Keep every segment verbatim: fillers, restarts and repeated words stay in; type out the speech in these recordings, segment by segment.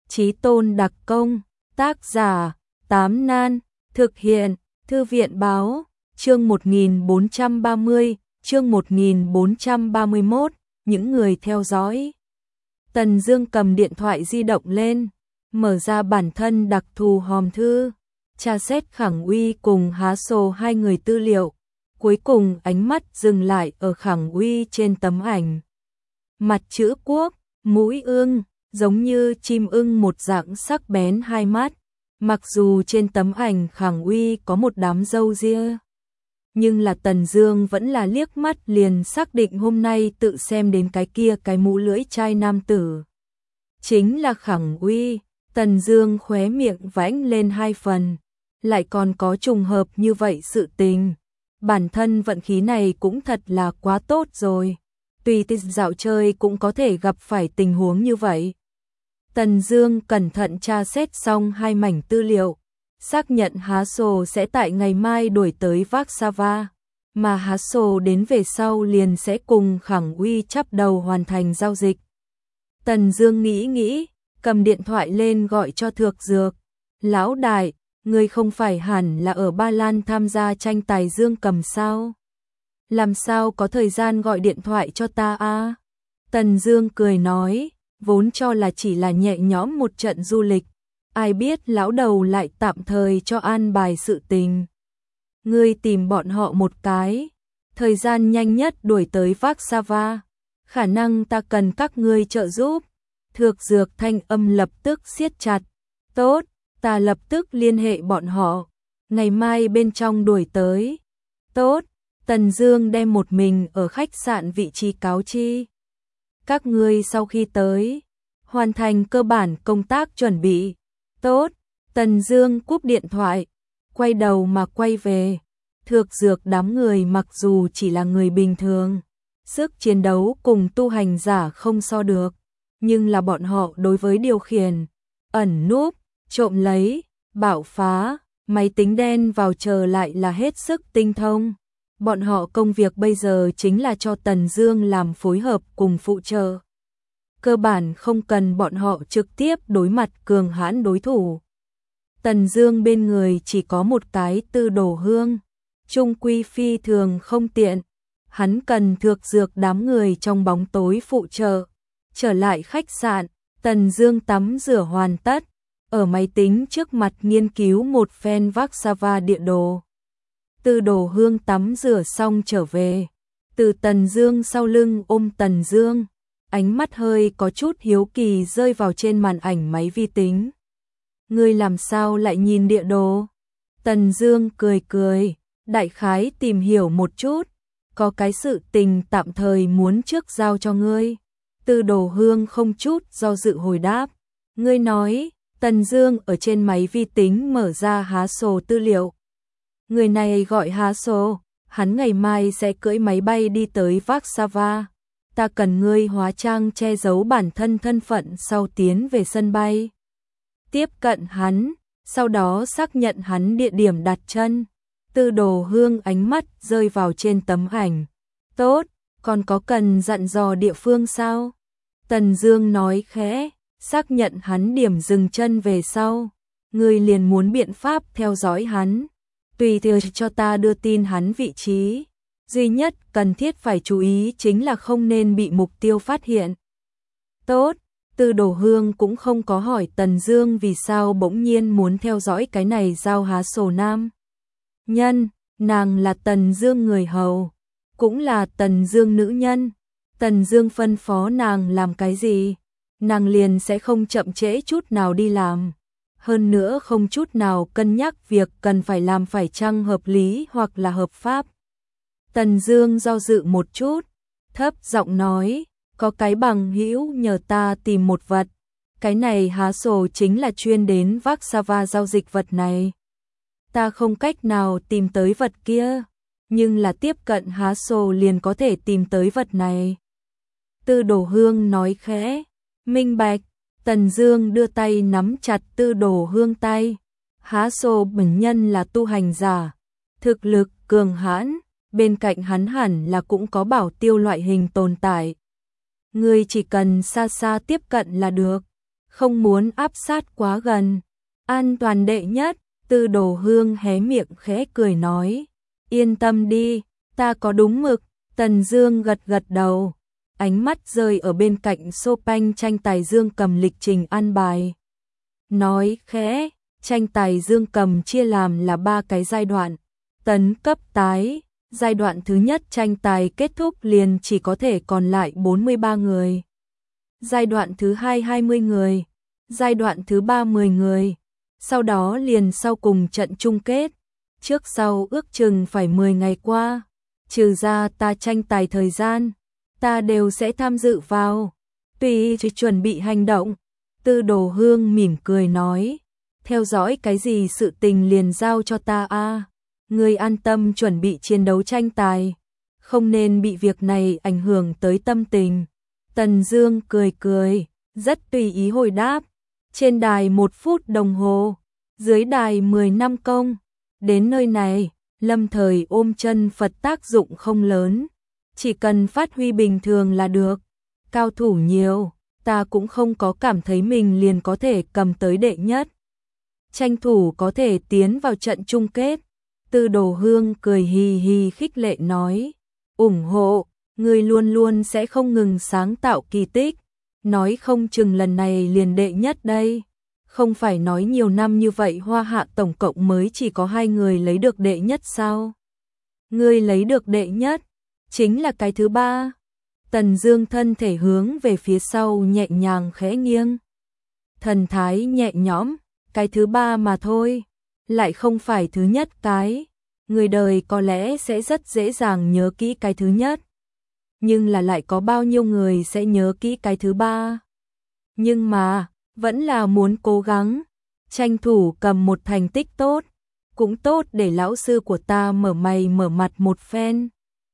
Chí tôn đặc công, tác giả, Tám Nan, thực hiện, Thư viện báo, chương một nghìn bốn trăm ba mươi, chương một nghìn bốn trăm ba mươi mốt, những người theo dõi. Tần Dương cầm điện thoại di động lên, mở ra bản thân đặc thù hòm thư, tra xét Khẳng Uy cùng Há Sồ hai người tư liệu, cuối cùng ánh mắt dừng lại ở Khẳng Uy trên tấm ảnh. Mặt chữ quốc, mũi ưng, giống như chim ưng một dạng sắc bén hai mắt, mặc dù trên tấm ảnh Khẳng Uy có một đám râu ria, nhưng là Tần Dương vẫn là liếc mắt liền xác định hôm nay tự xem đến cái kia cái mũ lưỡi chai nam tử. Chính là Khẳng Uy. Tần Dương khóe miệng vãnh lên hai phần, lại còn có trùng hợp như vậy sự tình. Bản thân vận khí này cũng thật là quá tốt rồi. Tùy tiện dạo chơi cũng có thể gặp phải tình huống như vậy. Tần Dương cẩn thận tra xét xong hai mảnh tư liệu, xác nhận Há Sồ sẽ tại ngày mai đuổi tới Warsaw, mà Há Sồ đến về sau liền sẽ cùng Khẳng Uy chắp đầu hoàn thành giao dịch. Tần Dương nghĩ nghĩ, cầm điện thoại lên gọi cho Thược Dược. Lão đại, ngươi không phải hẳn là ở Ba Lan tham gia tranh tài dương cầm sao? Làm sao có thời gian gọi điện thoại cho ta a? Tần Dương cười nói, vốn cho là chỉ là nhẹ nhõm một trận du lịch, ai biết lão đầu lại tạm thời cho an bài sự tình. Ngươi tìm bọn họ một cái, thời gian nhanh nhất đuổi tới Warsaw, khả năng ta cần các ngươi trợ giúp. Thược Dược thanh âm lập tức siết chặt. Tốt, ta lập tức liên hệ bọn họ, ngày mai bên trong đuổi tới. Tốt. Tần Dương đem một mình ở khách sạn vị trí cáo chi. Các ngươi sau khi tới, hoàn thành cơ bản công tác chuẩn bị. Tốt. Tần Dương cúp điện thoại, quay đầu mà quay về. Thược Dược đám người mặc dù chỉ là người bình thường, sức chiến đấu cùng tu hành giả không so được, nhưng là bọn họ đối với điều khiển, ẩn núp, trộm lấy, bạo phá, máy tính đen vào chờ lại là hết sức tinh thông. Bọn họ công việc bây giờ chính là cho Tần Dương làm phối hợp cùng phụ trợ. Cơ bản không cần bọn họ trực tiếp đối mặt cường hãn đối thủ. Tần Dương bên người chỉ có một cái Tư Đồ Hương, trung quy phi thường không tiện, hắn cần Thược Dược đám người trong bóng tối phụ trợ. Trở lại khách sạn, Tần Dương tắm rửa hoàn tất, ở máy tính trước mặt nghiên cứu một phen Warsaw địa đồ. Tư Đồ Hương tắm rửa xong trở về, từ Tần Dương sau lưng ôm Tần Dương, ánh mắt hơi có chút hiếu kỳ rơi vào trên màn ảnh máy vi tính. Ngươi làm sao lại nhìn địa đồ? Tần Dương cười cười, đại khái tìm hiểu một chút, có cái sự tình tạm thời muốn trước giao cho ngươi. Tư Đồ Hương không chút do dự hồi đáp. Ngươi nói. Tần Dương ở trên máy vi tính mở ra Há Sồ tư liệu. Người này gọi Há Sồ, hắn ngày mai sẽ cưỡi máy bay đi tới Warsaw. Ta cần ngươi hóa trang che giấu bản thân thân phận sau tiến về sân bay. Tiếp cận hắn, sau đó xác nhận hắn địa điểm đặt chân. Tư Đồ Hương ánh mắt rơi vào trên tấm ảnh. Tốt, còn có cần dặn dò địa phương sao? Tần Dương nói khẽ, xác nhận hắn điểm dừng chân về sau, ngươi liền muốn biện pháp theo dõi hắn, tùy theo cho ta đưa tin hắn vị trí, duy nhất cần thiết phải chú ý chính là không nên bị mục tiêu phát hiện. Tốt. Tư Đồ Hương cũng không có hỏi Tần Dương vì sao bỗng nhiên muốn theo dõi cái này giao Há Sồ nam nhân, nàng là Tần Dương người hầu, cũng là Tần Dương nữ nhân. Tần Dương phân phó nàng làm cái gì, nàng liền sẽ không chậm trễ chút nào đi làm, hơn nữa không chút nào cân nhắc việc cần phải làm phải chăng hợp lý hoặc là hợp pháp. Tần Dương do dự một chút, thấp giọng nói, có cái bằng hữu nhờ ta tìm một vật, cái này Há Sồ chính là chuyên đến Warsaw giao dịch vật này. Ta không cách nào tìm tới vật kia, nhưng là tiếp cận Há Sồ liền có thể tìm tới vật này. Tư Đồ Hương nói khẽ. Minh bạch. Tần Dương đưa tay nắm chặt Tư Đồ Hương tay. Há Sồ bản nhân là tu hành giả, thực lực cường hãn, bên cạnh hắn hẳn là cũng có bảo tiêu loại hình tồn tại. Ngươi chỉ cần xa xa tiếp cận là được. không muốn áp sát quá gần. An toàn đệ nhất, Tư Đồ Hương hé miệng khẽ cười nói. Yên tâm đi, ta có đúng mực. Tần Dương gật gật đầu, ánh mắt rơi ở bên cạnh Chopin tranh tài Dương Cầm lịch trình an bài. Nói khẽ, tranh tài Dương Cầm chia làm là ba cái giai đoạn. Tấn cấp tái, giai đoạn thứ nhất tranh tài kết thúc liền chỉ có thể còn lại bốn mươi ba người. Giai đoạn thứ hai hai mươi người, giai đoạn thứ ba mười người, sau đó liền sau cùng trận chung kết. Trước sau ước chừng phải mười ngày qua, trừ ra ta tranh tài thời gian, ta đều sẽ tham dự vào. Tùy chỉ chuẩn bị hành động. Tư Đồ Hương mỉm cười nói, theo dõi cái gì sự tình liền giao cho ta a. Ngươi an tâm chuẩn bị chiến đấu tranh tài, không nên bị việc này ảnh hưởng tới tâm tình. Tần Dương cười cười, rất tùy ý hồi đáp. Trên đài một phút đồng hồ, dưới đài mười năm công. Đến nơi này, lâm thời ôm chân Phật tác dụng không lớn, chỉ cần phát huy bình thường là được. Cao thủ nhiều, ta cũng không có cảm thấy mình liền có thể cầm tới đệ nhất. Tranh thủ có thể tiến vào trận chung kết. Tư Đồ Hương cười hì hì khích lệ nói, ủng hộ, người luôn luôn sẽ không ngừng sáng tạo kỳ tích, nói không chừng lần này liền đệ nhất đây. Không phải nói nhiều năm như vậy Hoa Hạ tổng cộng mới chỉ có hai người lấy được đệ nhất sao? Ngươi lấy được đệ nhất, chính là cái thứ ba. Tần Dương thân thể hướng về phía sau nhẹ nhàng khẽ nghiêng. Thần thái nhẹ nhõm, cái thứ ba mà thôi, lại không phải thứ nhất cái. Người đời có lẽ sẽ rất dễ dàng nhớ kỹ cái thứ nhất, nhưng là lại có bao nhiêu người sẽ nhớ kỹ cái thứ ba? Nhưng mà, vẫn là muốn cố gắng, tranh thủ cầm một thành tích tốt, cũng tốt để lão sư của ta mở mày mở mặt một phen.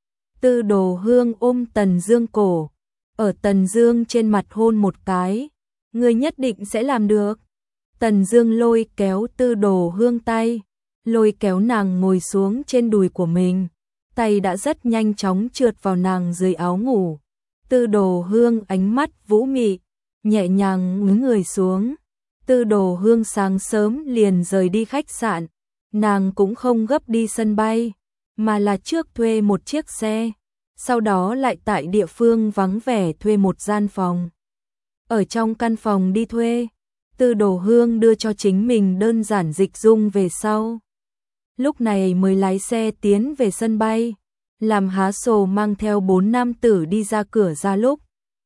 Tư Đồ Hương ôm Tần Dương cổ, ở Tần Dương trên mặt hôn một cái, ngươi nhất định sẽ làm được. Tần Dương lôi kéo Tư Đồ Hương tay, lôi kéo nàng ngồi xuống trên đùi của mình, tay đã rất nhanh chóng trượt vào nàng dưới áo ngủ. Tư Đồ Hương ánh mắt vũ mị, nhẹ nhàng ngước người xuống. Tư Đồ Hương sáng sớm liền rời đi khách sạn, nàng cũng không gấp đi sân bay, mà là trước thuê một chiếc xe, sau đó lại tại địa phương vắng vẻ thuê một gian phòng. Ở trong căn phòng đi thuê, Tư Đồ Hương đưa cho chính mình đơn giản dịch dung về sau. Lúc này mới lái xe tiến về sân bay, làm há sồ mang theo bốn nam tử đi ra cửa ra lúc.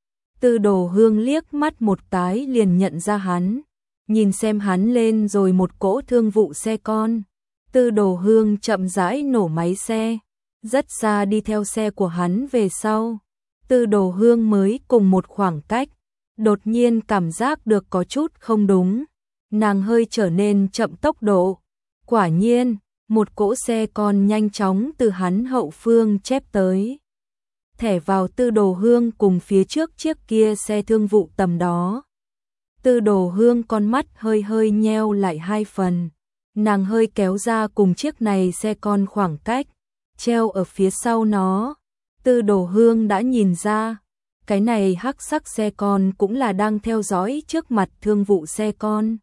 Tư Đồ Hương liếc mắt một cái liền nhận ra hắn, nhìn xem hắn lên rồi một cỗ thương vụ xe con. Tư Đồ Hương chậm rãi nổ máy xe, rất xa đi theo xe của hắn về sau. Tư Đồ Hương mới cùng một khoảng cách, đột nhiên cảm giác được có chút không đúng, nàng hơi trở nên chậm tốc độ. Quả nhiên, một cỗ xe con nhanh chóng từ hắn hậu phương chép tới, thẻ vào Tư Đồ Hương cùng phía trước chiếc kia xe thương vụ tầm đó. Tư Đồ Hương con mắt hơi hơi nheo lại hai phần, nàng hơi kéo ra cùng chiếc này xe con khoảng cách, treo ở phía sau nó. Tư Đồ Hương đã nhìn ra, cái này hắc sắc xe con cũng là đang theo dõi trước mặt thương vụ xe con.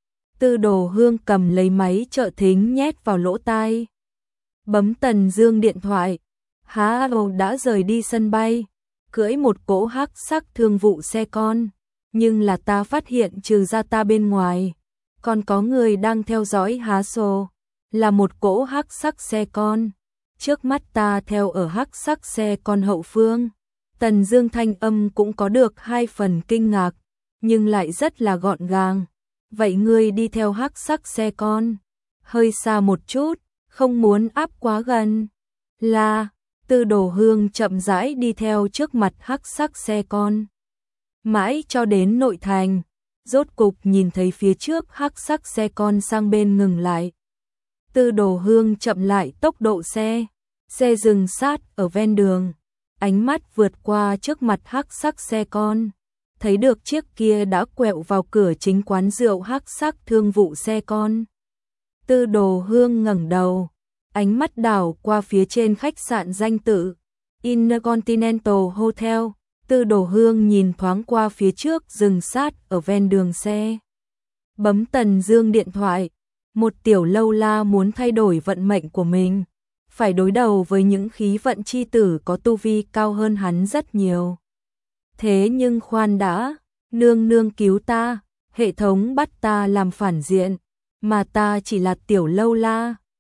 Tư Đồ Hương cầm lấy máy trợ thính nhét vào lỗ tai, bấm Tần Dương điện thoại. Há đã rời đi sân bay, cưỡi một cỗ hắc sắc thương vụ xe con, nhưng là ta phát hiện trừ ra ta bên ngoài, còn có người đang theo dõi há sổ, là một cỗ hắc sắc xe con. Trước mắt ta theo ở hắc sắc xe con hậu phương. Tần Dương thanh âm cũng có được hai phần kinh ngạc, nhưng lại rất là gọn gàng. Vậy ngươi đi theo hắc sắc xe con, hơi xa một chút, không muốn áp quá gần. Là, Tư Đồ Hương chậm rãi đi theo trước mặt hắc sắc xe con, mãi cho đến nội thành, rốt cục nhìn thấy phía trước hắc sắc xe con sang bên ngừng lại. Tư Đồ Hương chậm lại tốc độ xe, xe dừng sát ở ven đường, ánh mắt vượt qua trước mặt hắc sắc xe con, thấy được chiếc kia đã quẹo vào cửa chính quán rượu hắc sắc thương vụ xe con. Tư Đồ Hương ngẩng đầu, ánh mắt đảo qua phía trên khách sạn danh tự Intercontinental Hotel, Tư Đồ Hương nhìn thoáng qua phía trước dừng sát ở ven đường xe. Bấm Tần Dương điện thoại, một tiểu lâu la muốn thay đổi vận mệnh của mình, phải đối đầu với những khí vận chi tử có tu vi cao hơn hắn rất nhiều. Thế nhưng khoan đã, nương nương cứu ta, hệ thống bắt ta làm phản diện, mà ta chỉ là tiểu lâu la,